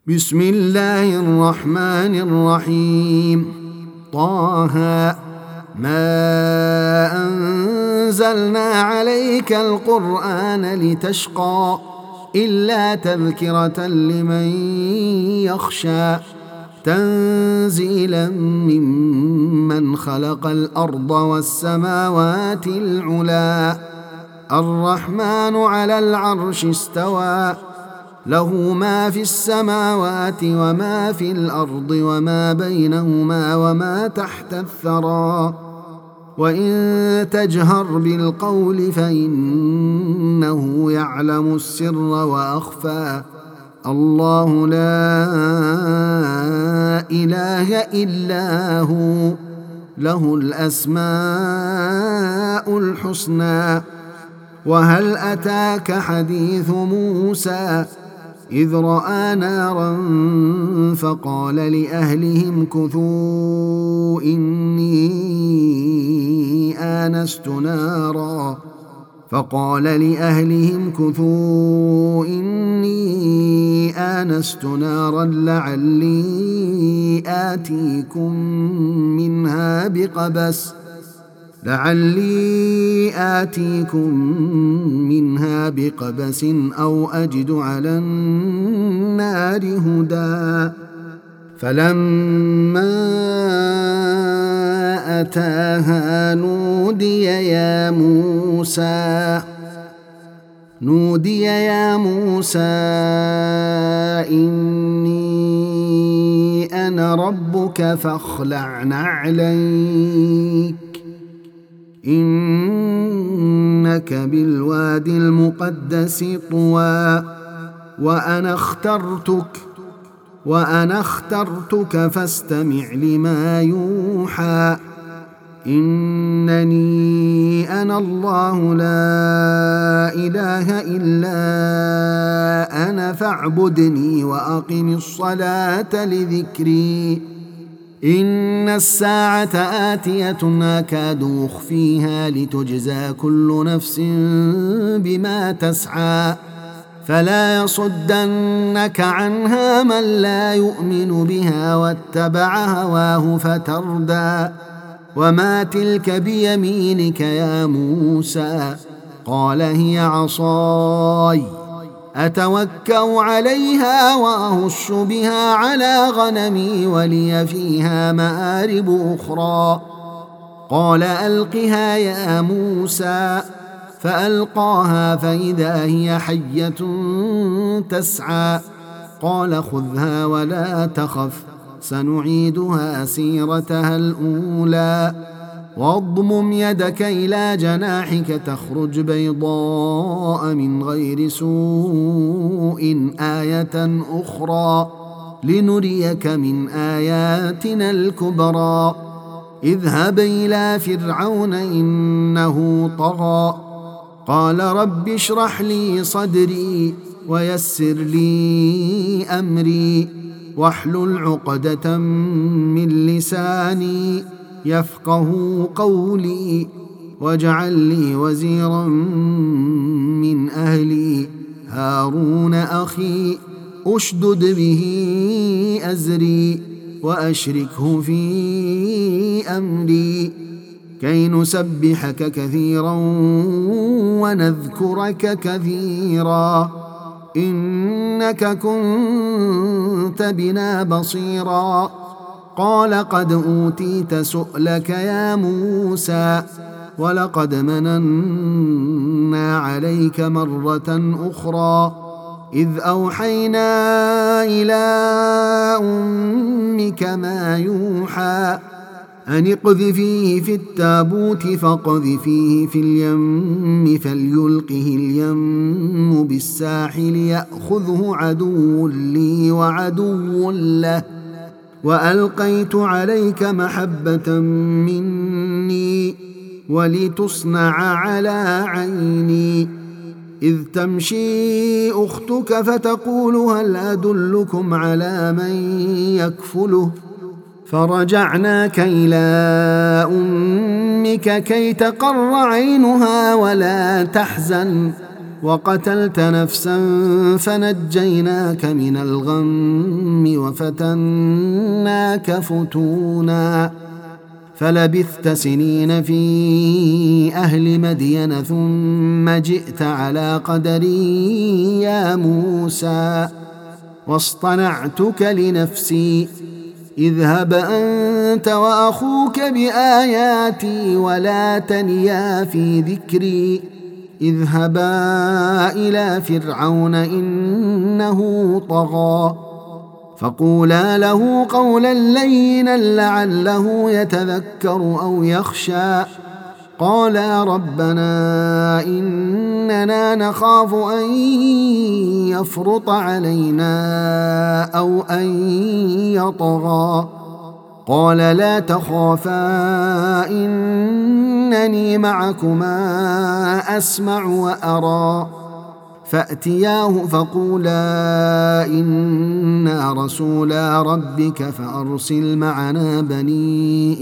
بسم الله الرحمن الرحيم. طه ما أنزلنا عليك القرآن لتشقى إلا تذكرة لمن يخشى تنزيلا ممن خلق الأرض والسماوات العلى الرحمن على العرش استوى له ما في السماوات وما في الأرض وما بينهما وما تحت الثرى وإن تجهر بالقول فإنه يعلم السر وأخفى الله لا إله إلا هو له الأسماء الحسنى. وهل أتاك حديث موسى إذ رأى نارا فقال لأهلهم كثوا إني آنست نارا لعلي آتيكم منها بقبس أو أجد على النار هدى. فلما أتاها نودي يا موسى إني أنا ربك فاخلع نعليك إنك بالوادي المقدس طوى وأنا اخترتك فاستمع لما يوحى إنني أنا الله لا إله إلا أنا فاعبدني وأقم الصلاة لذكري إن الساعة آتية أكاد أخفيها لتجزى كل نفس بما تسعى فلا يصدنك عنها من لا يؤمن بها واتبع هواه فتردى. وما تلك بيمينك يا موسى قال هي عصاي أتوكأ عليها وأهش بها على غنمي ولي فيها مآرب أخرى. قال ألقها يا موسى فألقاها فإذا هي حية تسعى قال خذها ولا تخف سنعيدها سيرتها الأولى واضمم يدك إلى جناحك تخرج بيضاء من غير سوء آية أخرى لنريك من آياتنا الكبرى. اذهب إلى فرعون إنه طغى قال رب اشرح لي صدري ويسر لي أمري واحلل عقدة من لساني يفقه قولي واجعل لي وزيرا من أهلي هارون أخي أشدد به أزري وأشركه في أمري كي نسبحك كثيرا ونذكرك كثيرا إنك كنت بنا بصيرا. قال قد أوتيت سؤلك يا موسى ولقد مننا عليك مرة أخرى إذ أوحينا إلى أمك ما يوحى أن اقذفيه في التابوت فاقذفيه في اليم فليلقه اليم بالساحل يأخذه عدو لي وعدو له وألقيت عليك محبة مني ولتصنع على عيني إذ تمشي أختك فتقول هل أدلكم على من يكفله فرجعناك إلى أمك كي تقر عينها ولا تحزن وقتلت نفسا فنجيناك من الغم وفتناك فتونا فلبثت سنين في أهل مدين ثم جئت على قدري يا موسى واصطنعتك لنفسي اذهب أنت وأخوك بآياتي ولا تنيا في ذكري اذهبا إلى فرعون إنه طغى فقولا له قولا لينا لعله يتذكر أو يخشى قالا ربنا إننا نخاف أن يفرط علينا أو أن يطغى قال لا تخافا إنني معكما أسمع وأرى فأتياه فقولا إنا رسولا ربك فأرسل معنا بني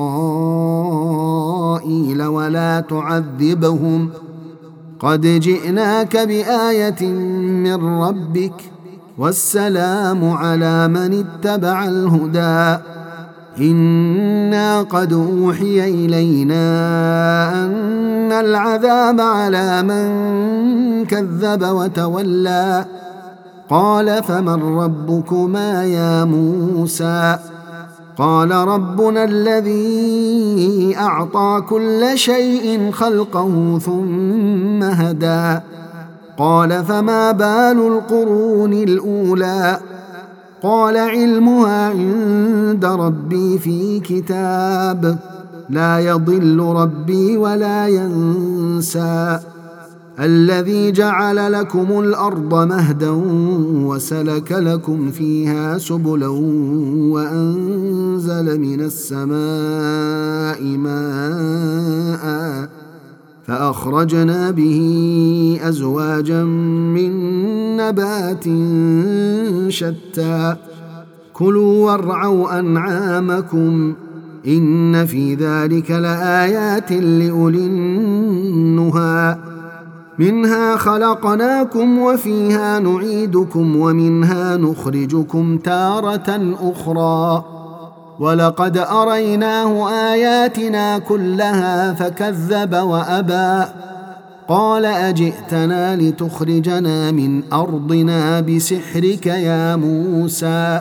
إسرائيل ولا تعذبهم قد جئناك بآية من ربك والسلام على من اتبع الهدى إنا قد أوحي إلينا أن العذاب على من كذب وتولى قال فمن ربكما يا موسى قال ربنا الذي أعطى كل شيء خلقه ثم هدى قال فما بال القرون الأولى قال علمها عند ربي في كتاب لا يضل ربي ولا ينسى الذي جعل لكم الأرض مهدا وسلك لكم فيها سبلا وأنزل من السماء ماء فأخرجنا به أزواجا من نبات شتى كلوا وارعوا أنعامكم إن في ذلك لآيات لأولي النهى منها خلقناكم وفيها نعيدكم ومنها نخرجكم تارة أخرى ولقد أريناه آياتنا كلها فكذب وأبى قال أجئتنا لتخرجنا من أرضنا بسحرك يا موسى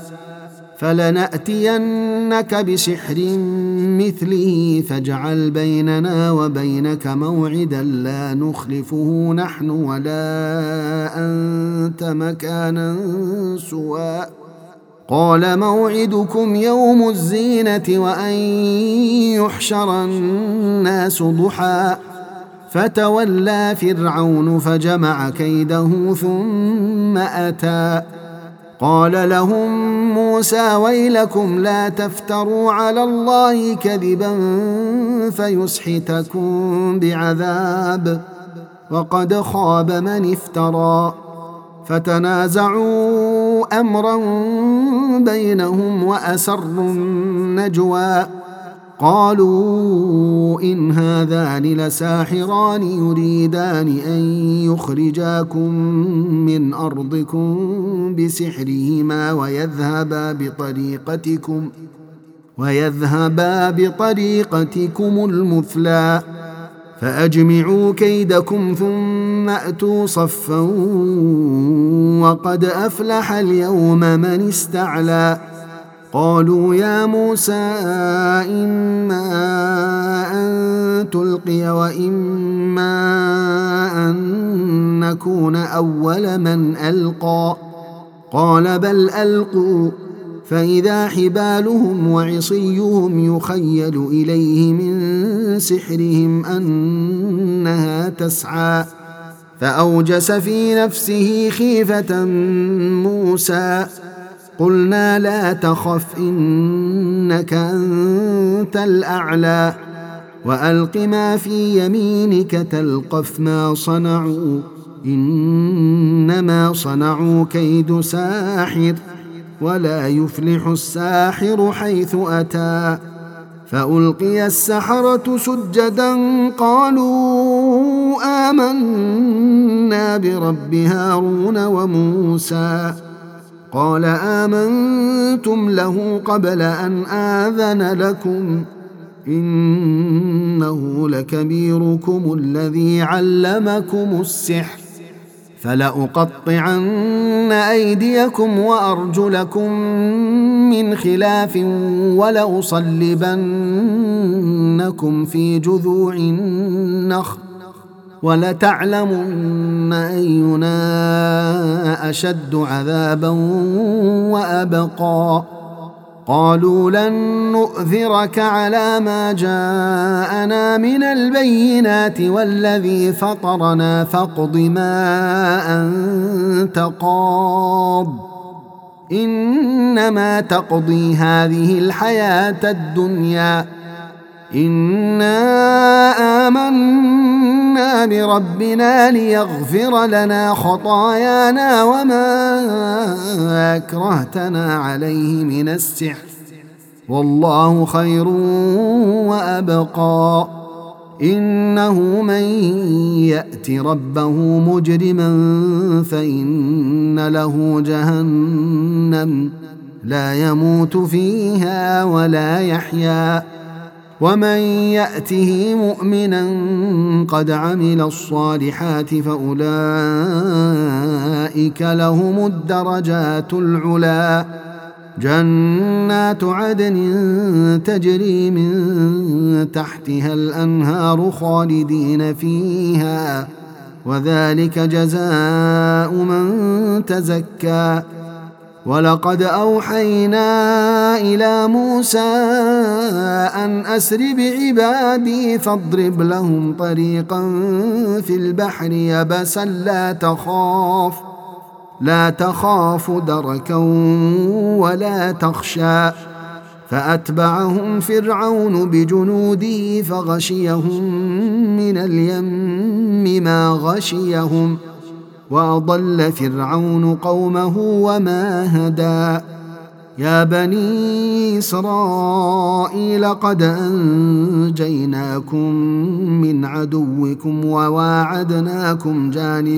فلنأتينك بسحر مثله فاجعل بيننا وبينك موعدا لا نخلفه نحن ولا أنت مكانا سوى قال موعدكم يوم الزينة وأن يحشر الناس ضحى فتولى فرعون فجمع كيده ثم أتى قال لهم موسى ويلكم لا تفتروا على الله كذبا فيسحتكم بعذاب وقد خاب من افترى فتنازعوا أمرا بينهم وأسروا النجوى قالوا إن هذان لساحران يريدان أن يخرجاكم من أرضكم بسحرهما ويذهبا بطريقتكم المثلى فأجمعوا كيدكم ثم أتوا صفا وقد أفلح اليوم من استعلى قالوا يا موسى إما أن تلقي وإما أن نكون أول من ألقى قال بل ألقوا فإذا حبالهم وعصيهم يخيل إليه من سحرهم أنها تسعى فأوجس في نفسه خيفة موسى قلنا لا تخف إنك أنت الأعلى وألق ما في يمينك تلقف ما صنعوا إنما صنعوا كيد ساحر ولا يفلح الساحر حيث أتى فألقي السحرة سجدا قالوا آمنا برب هارون وموسى قال آمنتم له قبل أن آذن لكم إنه لكبيركم الذي علمكم السحر فلأقطعن أيديكم وأرجلكم من خلاف ولأصلبنكم في جذوع النخل ولتعلمن أينا أشد عذابا وأبقى قالوا لن نؤثرك على ما جاءنا من البينات والذي فطرنا فاقض ما أنت قاض إنما تقضي هذه الحياة الدنيا إنا آمنا بربنا ليغفر لنا خطايانا وما أكرهتنا عليه من السحر والله خير وأبقى إنه من يأت ربه مجرما فإن له جهنم لا يموت فيها ولا يحيا ومن يأته مؤمنا قد عمل الصالحات فأولئك لهم الدرجات العلى جنات عدن تجري من تحتها الأنهار خالدين فيها وذلك جزاء من تزكى ولقد أوحينا إلى موسى أن أسر بعبادي فاضرب لهم طريقا في البحر يبسا لا تخاف دركا ولا تخشى فأتبعهم فرعون بجنوده فغشيهم من اليم ما غشيهم وأضل فرعون قومه وما هدى يا بني إسرائيل قد أنجيناكم من عدوكم وواعدناكم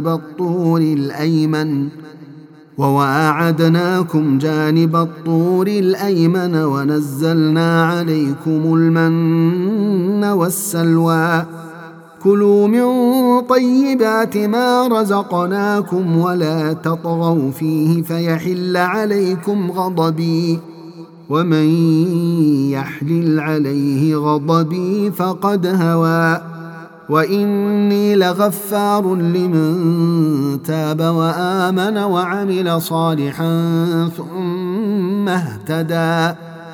جانب الطور الأيمن ونزلنا عليكم المن والسلوى كلوا من طيبات ما رزقناكم ولا تطغوا فيه فيحل عليكم غضبي ومن يحلل عليه غضبي فقد هوى وإني لغفار لمن تاب وآمن وعمل صالحا ثم اهتدى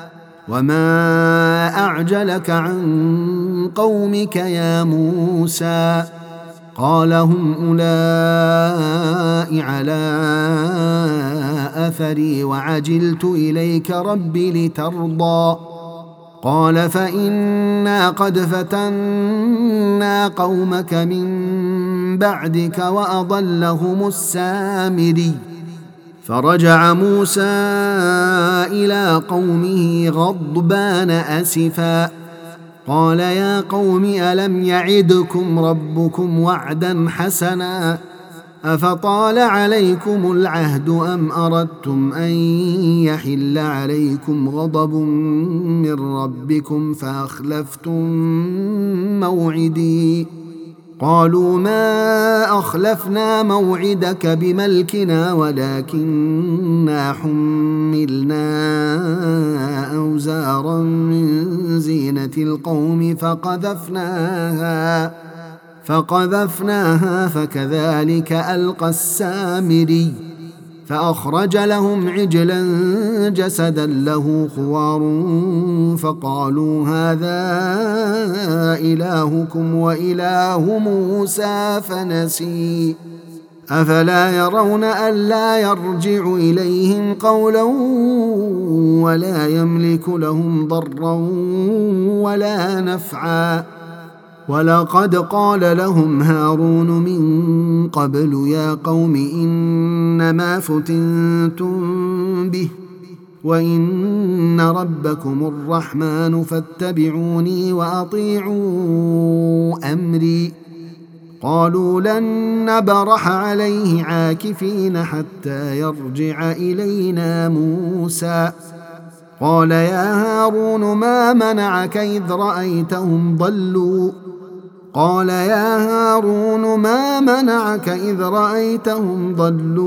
وما أعجلك عن قومك يا موسى قال هم أولئك على أثري وعجلت إليك رب لترضى قال فإنا قد فتنا قومك من بعدك وأضلهم السامري فرجع موسى إلى قومه غضبان أسفا قال يا قوم ألم يعدكم ربكم وعدا حسنا أفطال عليكم العهد أم أردتم أن يحل عليكم غضب من ربكم فأخلفتم موعدي قالوا ما أخلفنا موعدك بملكنا ولكننا حملنا أوزارا من زينة القوم فقذفناها فكذلك ألقى السامري فأخرج لهم عجلا جسدا له خوار فقالوا هذا إلهكم وإله موسى فنسي أفلا يرون ألا يرجع إليهم قولا ولا يملك لهم ضرا ولا نفعا ولقد قال لهم هارون من قبل يا قوم إنما فتنتم به وإن ربكم الرحمن فاتبعوني وأطيعوا أمري قالوا لن نبرح عليه عاكفين حتى يرجع إلينا موسى. قال يا هارون ما منعك إذ رأيتهم ضلوا قال يا هارون ما منعك إذ رأيتهم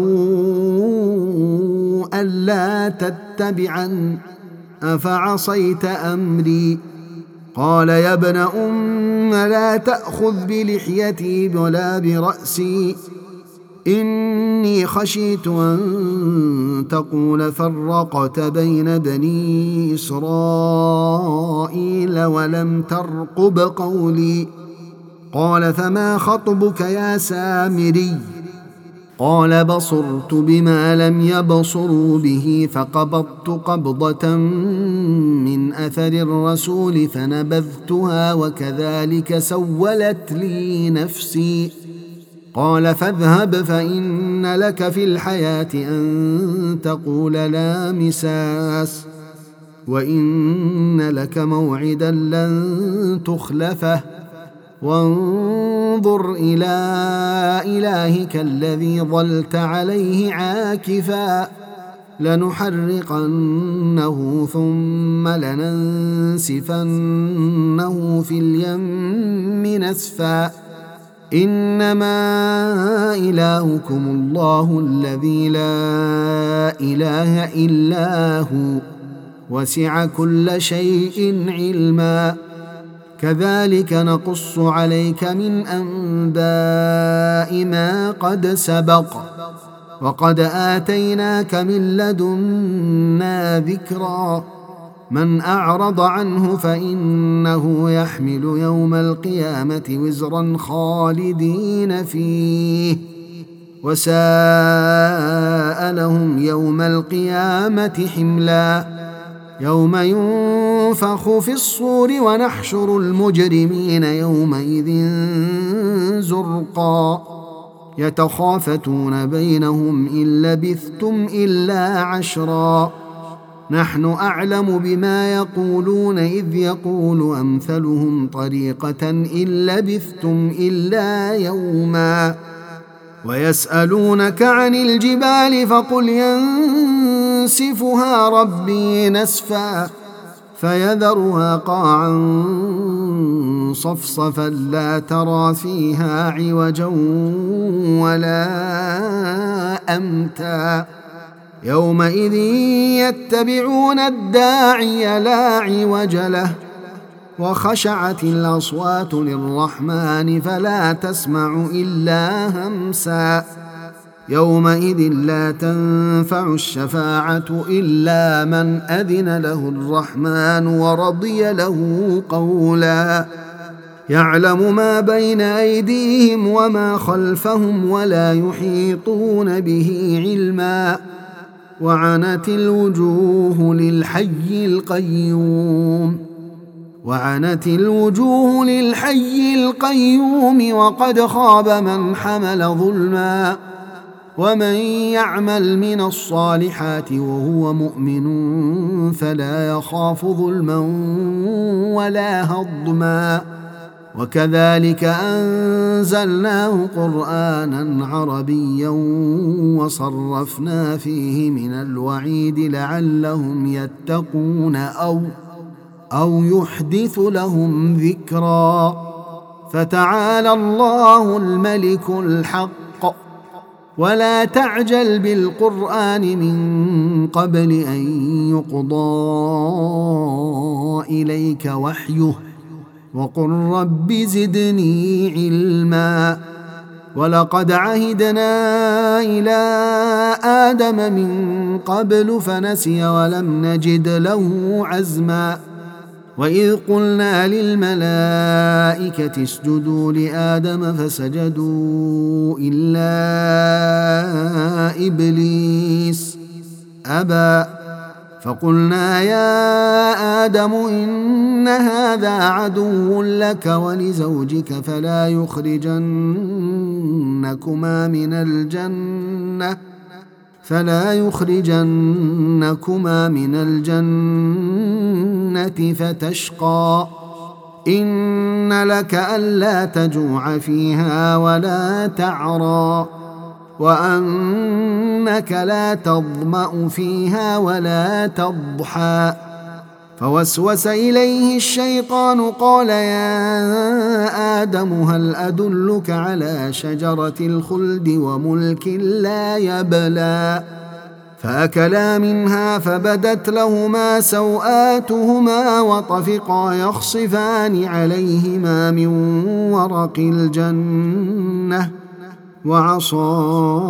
ضلوا ألا تتبعن أفعصيت أمري. قال يا ابن أم لا تأخذ بلحيتي ولا برأسي إني خشيت أن تقول فرقت بين بني إسرائيل ولم ترقب قولي. قال فما خطبك يا سامري؟ قال بصرت بما لم يبصروا به فقبضت قبضة من أثر الرسول فنبذتها وكذلك سولت لي نفسي. قال فاذهب فإن لك في الحياة أن تقول لا مساس وإن لك موعدا لن تخلفه وانظر إلى إلهك الذي ظلت عليه عاكفا لنحرقنه ثم لننسفنه في اليم نسفا إنما إلهكم الله الذي لا إله إلا هو وسع كل شيء علما كذلك نقص عليك من أنباء ما قد سبق وقد آتيناك من لدنا ذكرا من أعرض عنه فإنه يحمل يوم القيامة وزرا خالدين فيه وساء لهم يوم القيامة حملا يوم ينفخ في الصور ونحشر المجرمين يومئذ زرقا يتخافتون بينهم إن لبثتم إلا عشرا نحن أعلم بما يقولون إذ يقول أمثلهم طريقة إن لبثتم إلا يوما ويسألونك عن الجبال فقل ينسفها ربي نسفا فيذرها قاعا صفصفا لا ترى فيها عوجا ولا أمتا يومئذ يتبعون الداعي لا عوج له وخشعت الأصوات للرحمن فلا تسمع إلا همسا يومئذ لا تنفع الشفاعة إلا من أذن له الرحمن ورضي له قولا يعلم ما بين أيديهم وما خلفهم ولا يحيطون به علما وعنت الوجوه للحي القيوم وقد خاب من حمل ظلما ومن يعمل من الصالحات وهو مؤمن فلا يخاف ظلما ولا هضما وكذلك أنزلناه قرآنا عربيا وصرفنا فيه من الوعيد لعلهم يتقون أو يحدث لهم ذكرا فتعالى الله الملك الحق ولا تعجل بالقرآن من قبل أن يقضى إليك وحيه وقل رب زدني علما ولقد عهدنا إلى آدم من قبل فنسي ولم نجد له عزما وإذ قلنا للملائكة اسجدوا لآدم فسجدوا إلا إبليس أبى فقلنا يا آدم إن هذا عدو لك ولزوجك فلا يخرجنكما من الجنة فتشقى إن لك ألا تجوع فيها ولا تعرى وأنك لا تظمأ فيها ولا تضحى فوسوس إليه الشيطان قال يا آدم هل أدلك على شجرة الخلد وملك لا يبلى فأكلا منها فبدت لهما سوآتهما وطفقا يخصفان عليهما من ورق الجنة وعصى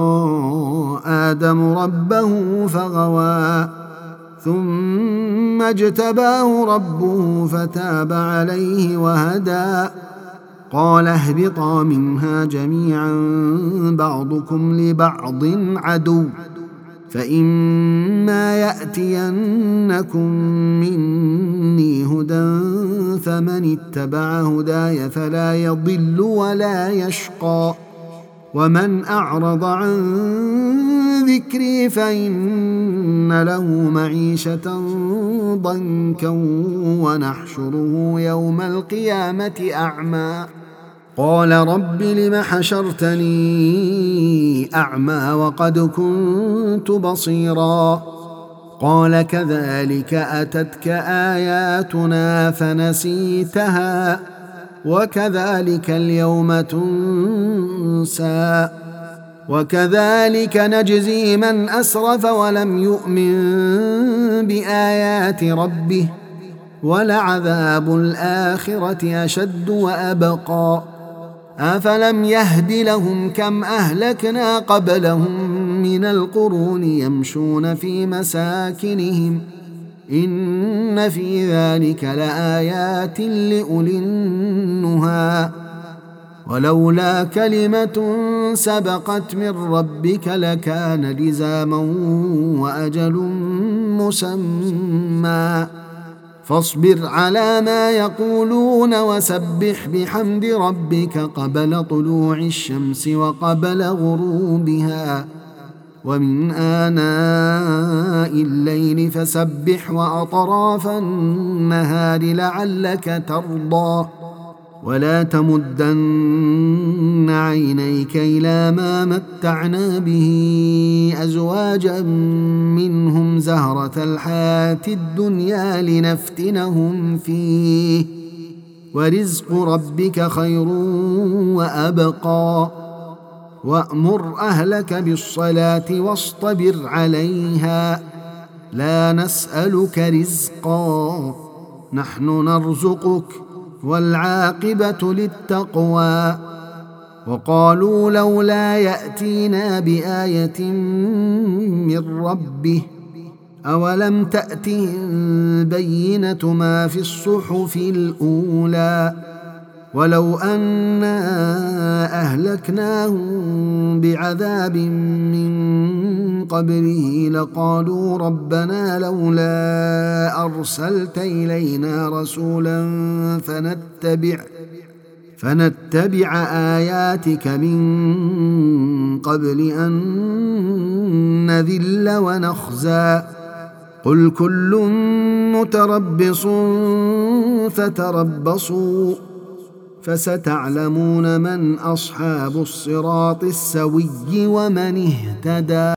آدم ربه فغوى ثم اجتباه ربه فتاب عليه وهدى قال اهبطا منها جميعا بعضكم لبعض عدو فإما يأتينكم مني هدى فمن اتبع هداي فلا يضل ولا يشقى ومن أعرض عن ذكري فإن له معيشة ضنكا ونحشره يوم القيامة أعمى قال رب لم حشرتني أعمى وقد كنت بصيرا قال كذلك أتتك آياتنا فنسيتها وكذلك اليوم تنسى وكذلك نجزي من أسرف ولم يؤمن بآيات ربه ولعذاب الآخرة أشد وأبقى أفلم يهد لهم كم أهلكنا قبلهم من القرون يمشون في مساكنهم إن في ذلك لآيات لأولي النهى ولولا كلمة سبقت من ربك لكان لزاما وأجل مسمى فاصبر على ما يقولون وسبح بحمد ربك قبل طلوع الشمس وقبل غروبها ومن آناء الليل فسبح وأطراف النهار لعلك ترضى ولا تمدن عينيك إلى ما متعنا به أزواجا منهم زهرة الحياة الدنيا لنفتنهم فيه ورزق ربك خير وأبقى وأمر أهلك بالصلاة واصطبر عليها لا نسألك رزقا نحن نرزقك والعاقبة للتقوى وقالوا لولا يأتينا بآية من ربه أولم تأتهم بينة ما في الصحف الأولى ولو أنا أهلكناهم بعذاب من قبله لقالوا ربنا لولا أرسلت إلينا رسولا فنتبع آياتك من قبل أن نذل ونخزى قل كل متربص فتربصوا فستعلمون من أصحاب الصراط السوي ومن اهتدى.